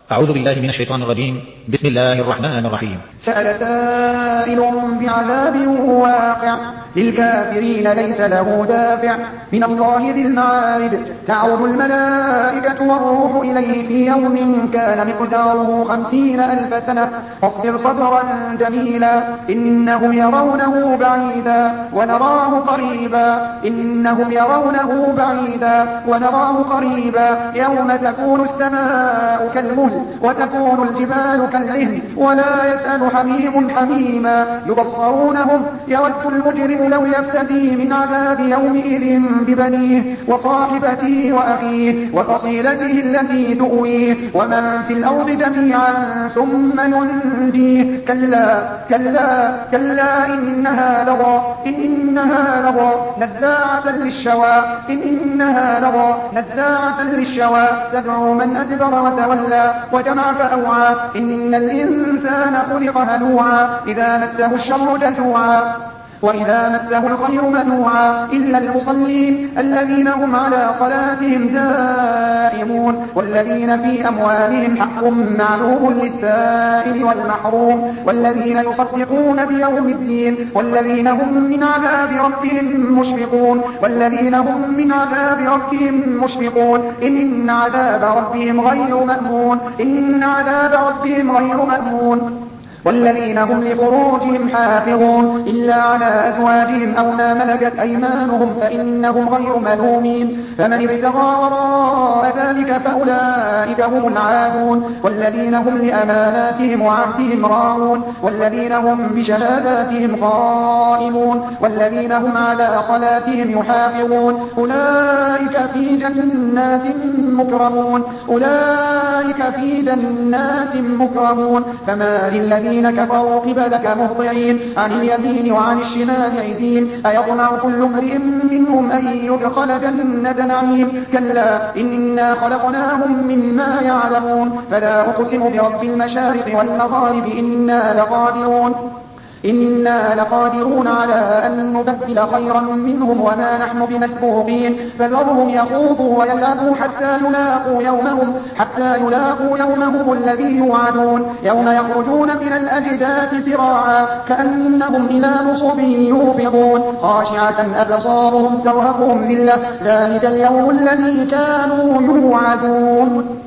أعوذ بالله من الشيطان الرجيم. بسم الله الرحمن الرحيم. سأل سائل بعذاب واقع للكافرين ليس له دافع من الله ذي المعارج تعرج الملائكة والروح إليه في يوم كان مقداره 50,000 سنة فاصبر صبرا جميلا إنهم يرونه بعيدا ونراه قريبا إنهم يرونه بعيدا ونراه قريبا يوم تكون السماء كالمهل وتكون الجبال كالعهن ولا يسأل حميم حميما يبصرونهم يود المجرم لو يفتدي من عذاب يومئذ ببنيه وصاحبته وأخيه وفصيلته التي تؤويه ومن في الأرض جميعا ثم ينجيه كلا إنها لظى نزاعة للشوى تدعو من أدبر وتولى وجمع فأوعى إن الإنسان خلق هلوعا إذا مسه الشر جزوعا وإذا مسه الخير منوعا إلا المصلين الذين هم على صلاتهم دائمون والذين في أموالهم حق معلوم للسائل والمحروم والذين يصدقون بيوم الدين والذين هم من عذاب ربهم مشفقون إن عذاب ربهم غير مأمون والذين هم لفروجهم حافظون إلا على أزواجهم أو ما ملكت أيمانهم فإنهم غير ملومين فمن ابتغى وراء ذلك فأولئك هم العادون والذين هم لأماناتهم وعهدهم راعون والذين هم بشهاداتهم قائمون والذين هم على صلاتهم يحافظون أولئك في جنات مكرمون فما للذين كفروا قبلك مهطعين عن اليمين وعن الشمال عزين أيطمع كل امرئ منهم أن يدخل جنة نعيم كلا إنا خلقناهم مما يعلمون فلا أقسم برب المشارق والمغارب إنا لقادرون على أن نبدل خيرا منهم وما نحن بمسبوقين فذرهم يخوضوا ويلعبوا حتى يلاقوا يومهم الذي يوعدون يوم يخرجون من الأجداث سراعا كأنهم إلى نصب يوفضون خاشعة أبصارهم ترهقهم ذلة ذلك اليوم الذي كانوا يوعدون.